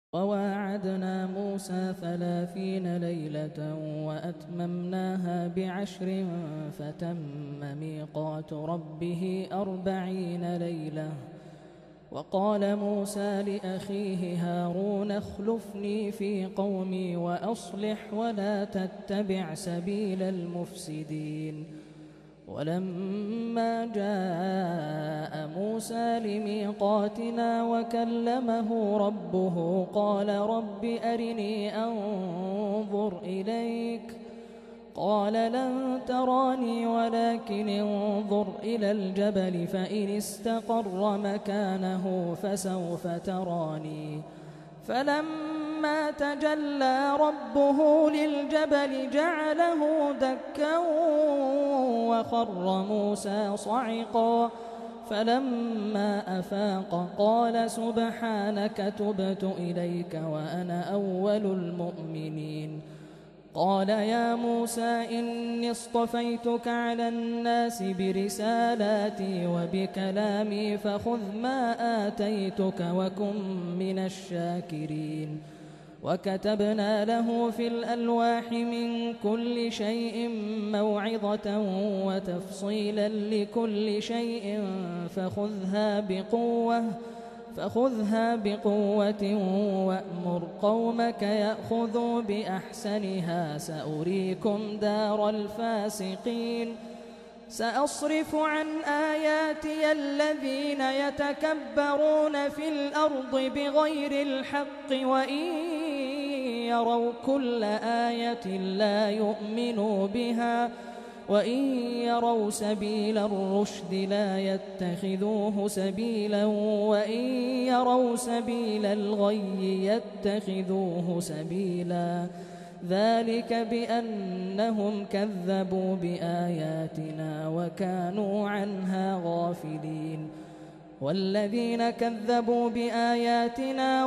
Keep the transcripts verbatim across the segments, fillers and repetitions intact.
وواعدنا موسى ثلاثين ليلة وأتممناها بعشر فتم ميقات ربه أربعين ليلة. وقال موسى لأخيه هارون اخلفني في قومي وأصلح ولا تتبع سبيل المفسدين. ولما جاء موسى لميقاتنا وكلمه ربه قال رب أرني أنظر إليك قال لن تراني ولكن انظر إلى الجبل فإن استقر مكانه فسوف تراني. فلما تجلى ربه للجبل جعله دكا وخر موسى صعقا. فلما أفاق قال سبحانك تبت إليك وأنا أول المؤمنين. قال يا موسى إني اصطفيتك على الناس برسالاتي وبكلامي فخذ ما آتيتك وكن من الشاكرين. وكتبنا له في الألواح من كل شيء موعظة وتفصيلا لكل شيء فخذها بقوة فخذها بقوة وأمر قومك يأخذوا بأحسنها سأريكم دار الفاسقين. سأصرف عن آياتي الذين يتكبرون في الأرض بغير الحق وإن يروا كل آية لا يؤمنوا بها وإن يروا سبيل الرشد لا يتخذوه سبيلا وإن يروا سبيل الغي يتخذوه سبيلا. ذلك بأنهم كذبوا بآياتنا وكانوا عنها غافلين. والذين كذبوا بآياتنا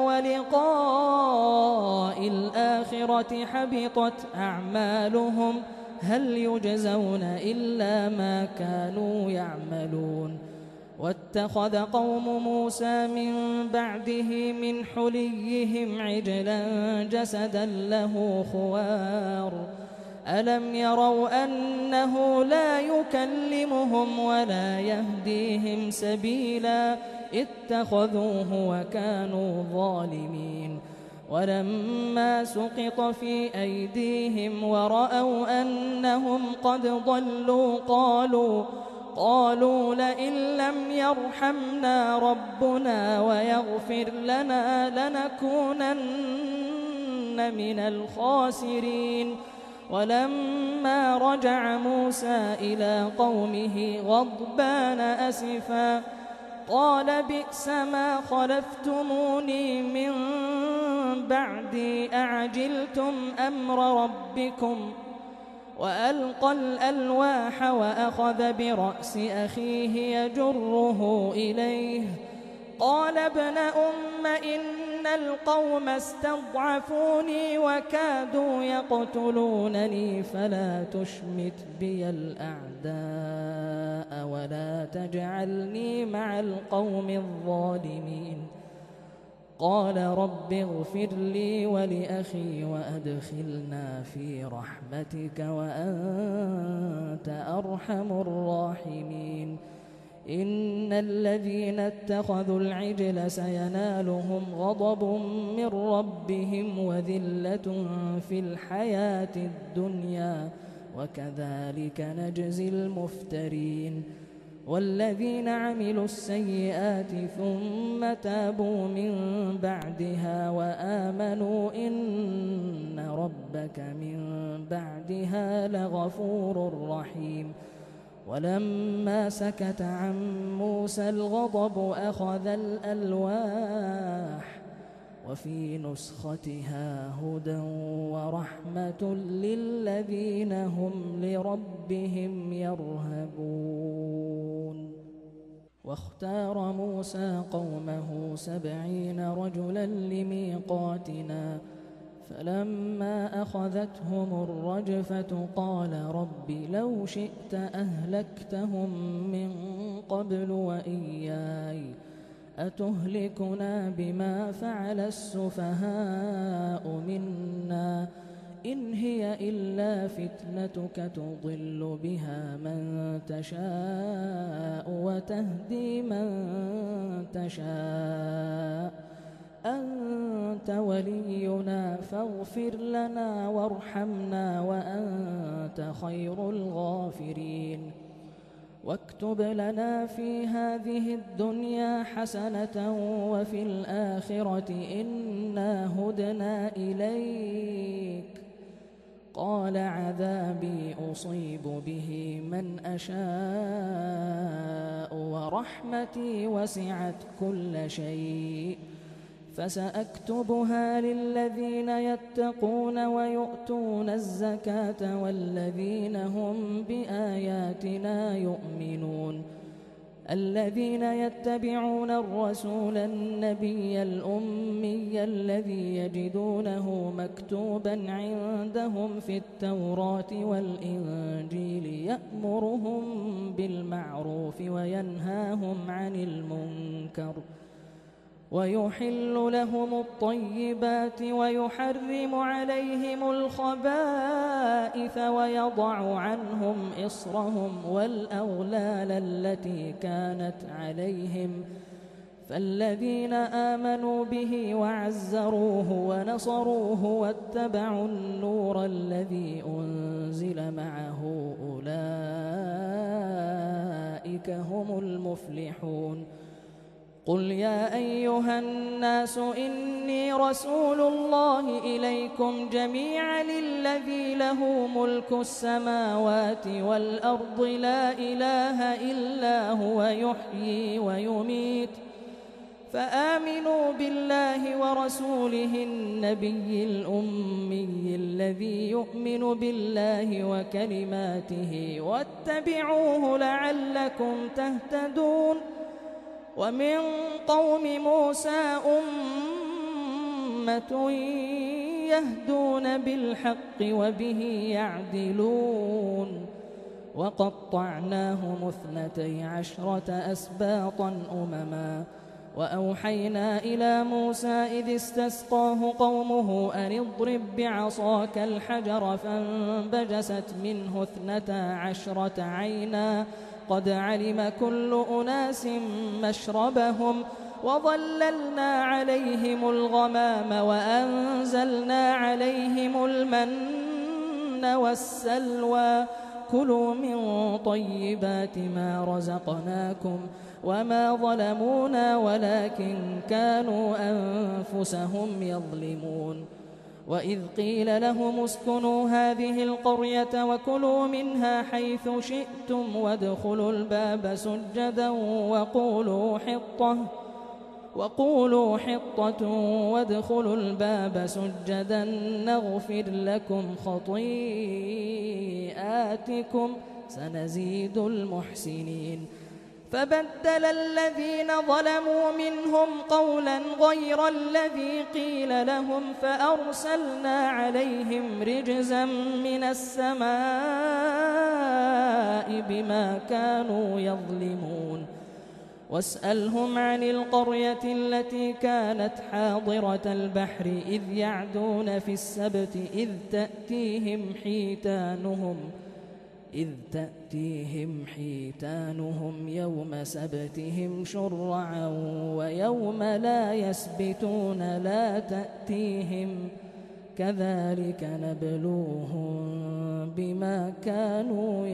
ولقاء الآخرة حبطت أعمالهم هل يجزون إلا ما كانوا يعملون. واتخذ قوم موسى من بعده من حليهم عجلا جسدا له خوار ألم يروا أنه لا يكلمهم ولا يهديهم سبيلا اتخذوه وكانوا ظالمين. ولما سقط في أيديهم ورأوا أنهم قد ضلوا قالوا قالوا لئن لم يرحمنا ربنا ويغفر لنا لنكونن من الخاسرين. ولما رجع موسى إلى قومه غضبان أسفا قال بئس ما خلفتموني من بعدي أعجلتم أمر ربكم. وألقى الألواح وأخذ برأس أخيه يجره إليه قال ابن أم إن القوم استضعفوني وكادوا يقتلونني فلا تشمت بي الأعداء ولا تجعلني مع القوم الظالمين. قال رب اغفر لي ولأخي وأدخلنا في رحمتك وأنت أرحم الراحمين. إن الذين اتخذوا العجل سينالهم غضب من ربهم وذلة في الحياة الدنيا وكذلك نجزي المفترين. والذين عملوا السيئات ثم تابوا من بعدها وآمنوا إن ربك من بعدها لغفور رحيم. ولما سكت عن موسى الغضب أخذ الألواح وفي نسختها هدى ورحمة للذين هم لربهم يرهبون. واختار موسى قومه سبعين رجلا لميقاتنا فلما أخذتهم الرجفة قال رب لو شئت أهلكتهم من قبل وإياي أتهلكنا بما فعل السفهاء منا إن هي إلا فتنتك تضل بها من تشاء وتهدي من تشاء أنت ولينا فاغفر لنا وارحمنا وأنت خير الغافرين واكتب لنا في هذه الدنيا حسنة وفي الآخرة إنا هدنا إليك قال عذابي أصيب به من أشاء ورحمتي وسعت كل شيء فسأكتبها للذين يتقون ويؤتون الزكاة والذين هم بآياتنا يؤمنون الذين يتبعون الرسول النبي الأمي الذي يجدونه مكتوبا عندهم في التوراة والإنجيل يأمرهم بالمعروف وينهاهم عن المنكر ويحل لهم الطيبات ويحرم عليهم الخبائث ويضع عنهم إصرهم والأغلال التي كانت عليهم فالذين آمنوا به وعزروه ونصروه واتبعوا النور الذي أنزل معه أولئك هم المفلحون قل يا أيها الناس إني رسول الله إليكم جميعا الذي له ملك السماوات والأرض لا إله إلا هو يحيي ويميت فآمنوا بالله ورسوله النبي الأمي الذي يؤمن بالله وكلماته واتبعوه لعلكم تهتدون ومن قوم موسى أمة يهدون بالحق وبه يعدلون وقطعناهم اثنتي عشرة أسباطا أمما وأوحينا إلى موسى إذ استسقاه قومه أن اضرب بعصاك الحجر فانبجست منه اثنتا عشرة عينا قد علم كل أناس مشربهم وظللنا عليهم الغمام وأنزلنا عليهم المن والسلوى كلوا من طيبات ما رزقناكم وما ظلمونا ولكن كانوا أنفسهم يظلمون وإذ قيل لهم اسكنوا هذه القرية وكلوا منها حيث شئتم وادخلوا الباب سجدا وقولوا حطة وقولوا حطة وادخلوا الباب سجدا نغفر لكم خطيئاتكم سنزيد المحسنين فبدل الذين ظلموا منهم قولا غير الذي قيل لهم فأرسلنا عليهم رجزا من السماء بما كانوا يظلمون واسألهم عن القرية التي كانت حاضرة البحر إذ يعدون في السبت إذ تأتيهم حيتانهم إذ تأتيهم حيتانهم يوم سبتهم شرعا ويوم لا يسبتون لا تأتيهم كذلك نبلوهم بما كانوا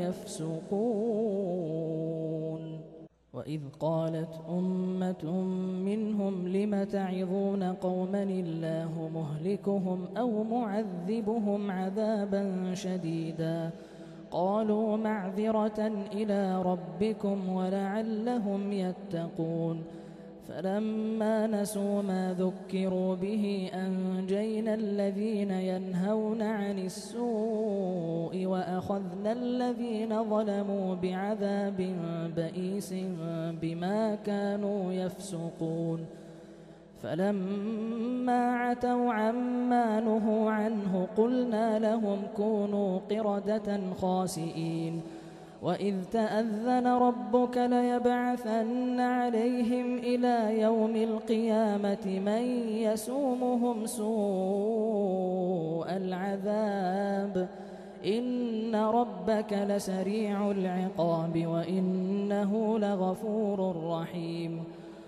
يفسقون وإذ قالت أمة منهم لم تعظون قوما الله مهلكهم أو معذبهم عذابا شديدا قالوا معذرة إلى ربكم ولعلهم يتقون فلما نسوا ما ذكروا به أنجينا الذين ينهون عن السوء وأخذنا الذين ظلموا بعذاب بئيس بما كانوا يفسقون فلما عتوا عما نهوا عنه قلنا لهم كونوا قردة خاسئين وإذ تأذن ربك ليبعثن عليهم إلى يوم القيامة من يسومهم سوء العذاب إن ربك لسريع العقاب وإنه لغفور رحيم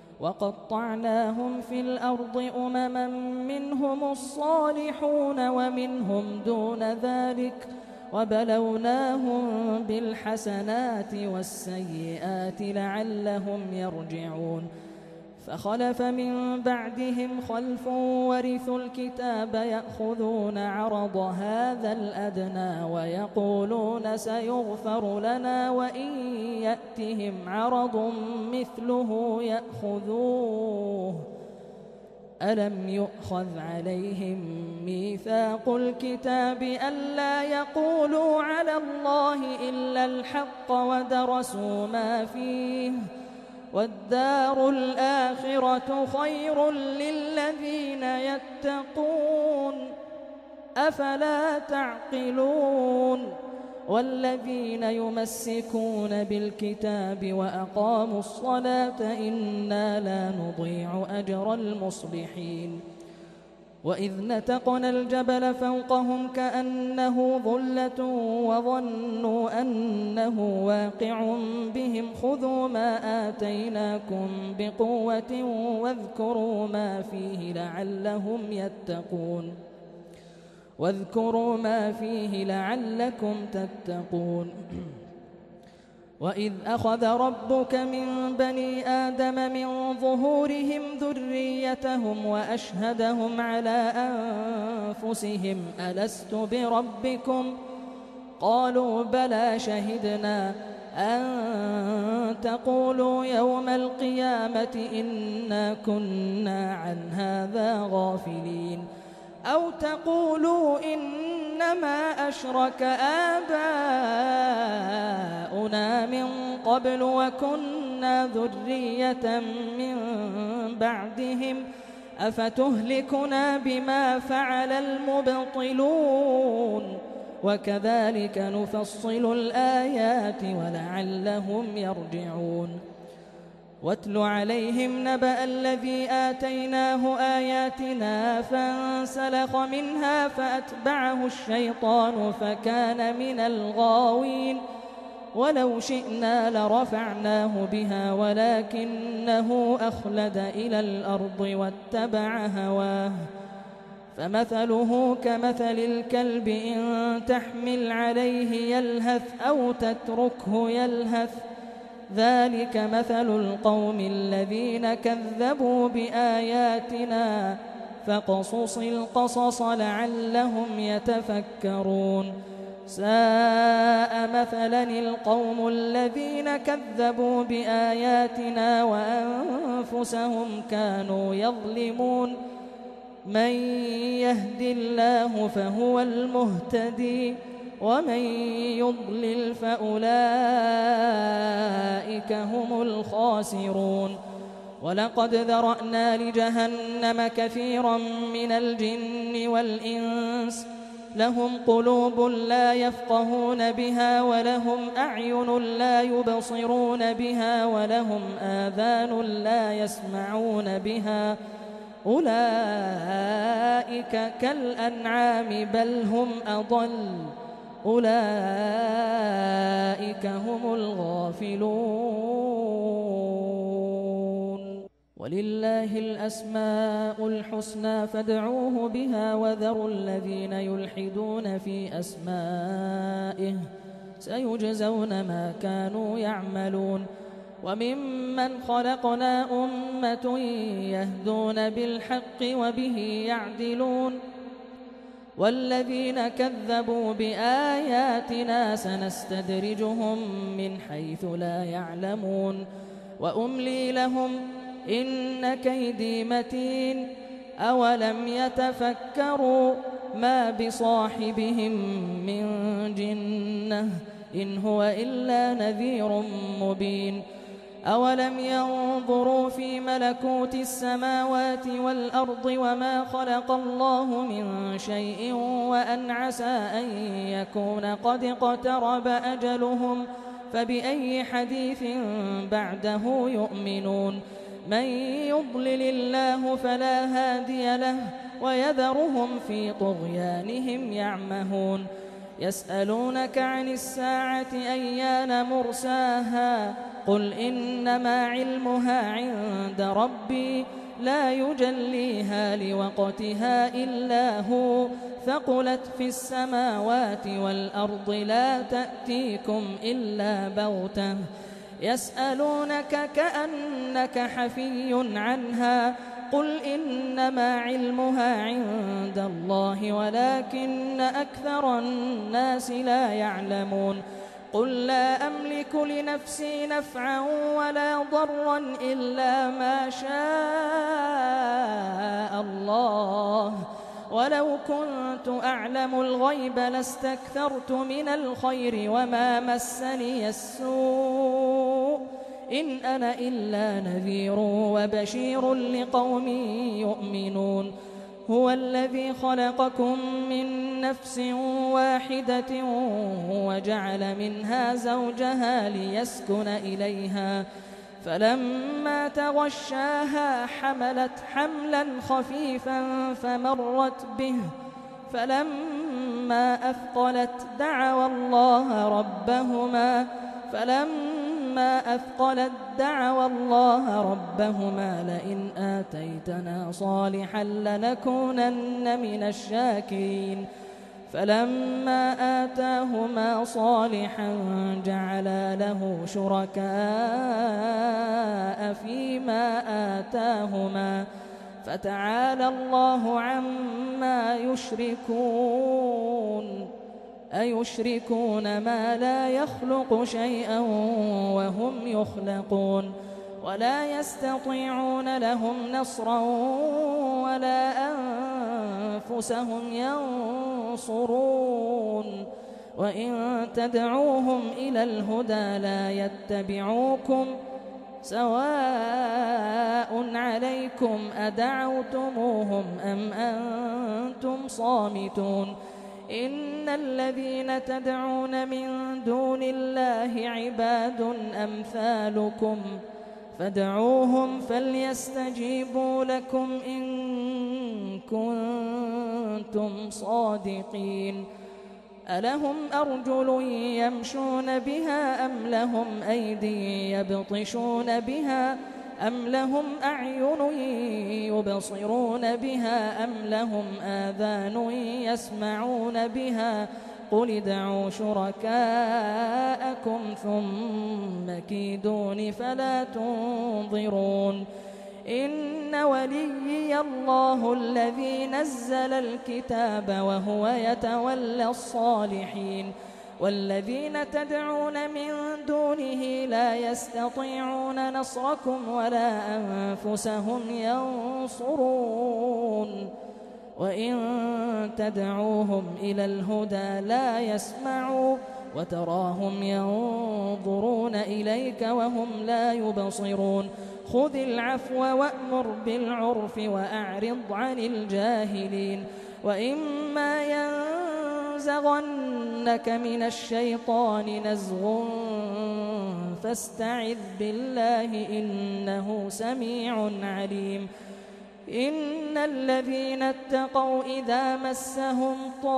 وقطعناهم في الأرض أمما منهم الصالحون ومنهم دون ذلك وبلوناهم بالحسنات والسيئات لعلهم يرجعون فخلف من بعدهم خلف ورثوا الكتاب يأخذون عرض هذا الأدنى ويقولون سيغفر لنا وإن يأتهم عرض مثله يأخذوه ألم يؤخذ عليهم ميثاق الكتاب ألا يقولوا على الله إلا الحق ودرسوا ما فيه والدار الآخرة خير للذين يتقون أفلا تعقلون والذين يمسكون بالكتاب وأقاموا الصلاة إنا لا نضيع أجر المصلحين وإذ نتقنا الجبل فوقهم كأنه ظلة وظنوا أنه واقع بهم خذوا ما آتيناكم بقوة واذكروا ما فيه لعلهم يتقون واذكروا ما فيه لعلكم تتقون وإذ أخذ ربك من بني آدم من ظهورهم ذريتهم وأشهدهم على أنفسهم ألست بربكم قالوا بلى شهدنا أن تقولوا يوم القيامة إنا كنا عن هذا غافلين أو تقولوا إنما أشرك آباؤنا من قبل وكنا ذرية من بعدهم أفتهلكنا بما فعل المبطلون وكذلك نفصل الآيات ولعلهم يرجعون واتل عليهم نبأ الذي آتيناه آياتنا فانسلخ منها فأتبعه الشيطان فكان من الغاوين ولو شئنا لرفعناه بها ولكنه أخلد إلى الأرض واتبع هواه فمثله كمثل الكلب إن تحمل عليه يلهث أو تتركه يلهث ذلك مثل القوم الذين كذبوا بآياتنا فاقصص القصص لعلهم يتفكرون ساء مثلا القوم الذين كذبوا بآياتنا وأنفسهم كانوا يظلمون من يهد الله فهو المهتدي ومن يضلل فأولئك هم الخاسرون ولقد ذرأنا لجهنم كثيرا من الجن والإنس لهم قلوب لا يفقهون بها ولهم أعين لا يبصرون بها ولهم آذان لا يسمعون بها أولئك كالأنعام بل هم أضل أولئك هم الغافلون ولله الأسماء الحسنى فادعوه بها وذروا الذين يلحدون في أسمائه سيجزون ما كانوا يعملون وممن خلقنا أمة يهدون بالحق وبه يعدلون والذين كذبوا بآياتنا سنستدرجهم من حيث لا يعلمون وأملي لهم إن كيدي متين أولم يتفكروا ما بصاحبهم من جنة إن هو إلا نذير مبين أولم ينظروا في ملكوت السماوات والأرض وما خلق الله من شيء وأن عسى أن يكون قد اقترب أجلهم فبأي حديث بعده يؤمنون من يضلل الله فلا هادي له ويذرهم في طغيانهم يعمهون يسألونك عن الساعة أيان مرساها قل إنما علمها عند ربي لا يجليها لوقتها إلا هو ثقلت في السماوات والأرض لا تأتيكم إلا بغتة يسألونك كأنك حفي عنها قل إنما علمها عند الله ولكن أكثر الناس لا يعلمون قل لا أملك لنفسي نفعا ولا ضرا إلا ما شاء الله ولو كنت أعلم الغيب لاستكثرت من الخير وما مسني السوء إن أنا إلا نذير وبشير لقوم يؤمنون هو الذي خلقكم من نفس واحدة وجعل منها زوجها ليسكن إليها فلما تغشاها حملت حملا خفيفا فمرت به فلما أثقلت دعوا الله ربهما فلما أثقلت دعوا الله ربهما لئن آتيتنا صالحا لنكونن من الشاكرين فلما آتاهما صالحا جعلا له شركاء فيما آتاهما فتعالى الله عما يشركون أيشركون ما لا يخلق شيئا وهم يخلقون ولا يستطيعون لهم نصرا ولا أنفسهم ينصرون وإن تدعوهم إلى الهدى لا يتبعوكم سواء عليكم أدعوتموهم أم أنتم صامتون إن الذين تدعون من دون الله عباد أمثالكم فادعوهم فليستجيبوا لكم إن كنتم صادقين ألهم أرجل يمشون بها أم لهم أيدي يبطشون بها أم لهم أعين يبصرون بها أم لهم آذان يسمعون بها قل ادعوا شركاءكم ثم كيدون فلا تنظرون إن وليي الله الذي نزل الكتاب وهو يتولى الصالحين والذين تدعون من دونه لا يستطيعون نصركم ولا أنفسهم ينصرون وإن تدعوهم إلى الهدى لا يسمعوا وتراهم ينظرون إليك وهم لا يبصرون خذ العفو وأمر بالعرف وأعرض عن الجاهلين وإما ينزغنك من الشيطان نزغ فاستعذ بالله إنه سميع عليم إن الذين اتقوا إذا مسهم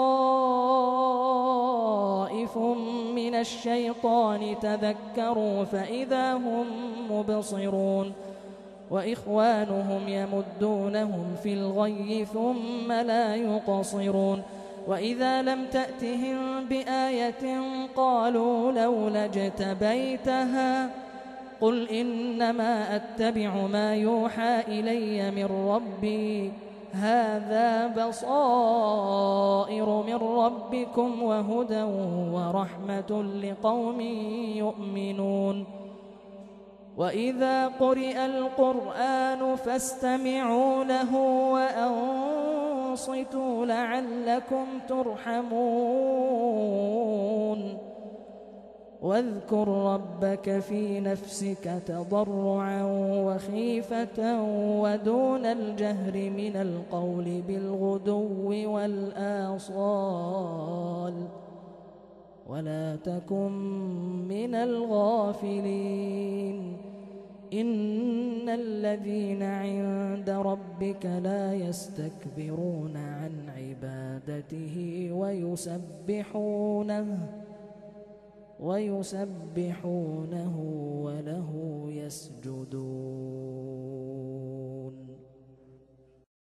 طائف من الشيطان تذكروا فإذا هم مبصرون وإخوانهم يمدونهم في الغي ثم لا يقصرون وإذا لم تأتهم بآية قالوا لولا اجتبيتها قل إنما أتبع ما يوحى إلي من ربي هذا بصائر من ربكم وهدى ورحمة لقوم يؤمنون وإذا قرئ القرآن فاستمعوا له وأنصتوا لعلكم ترحمون واذكر ربك في نفسك تضرعا وخيفة ودون الجهر من القول بالغدو والآصال ولا تكن من الغافلين إن الذين عند ربك لا يستكبرون عن عبادته ويسبحونه ويسبحونه وله يسجدون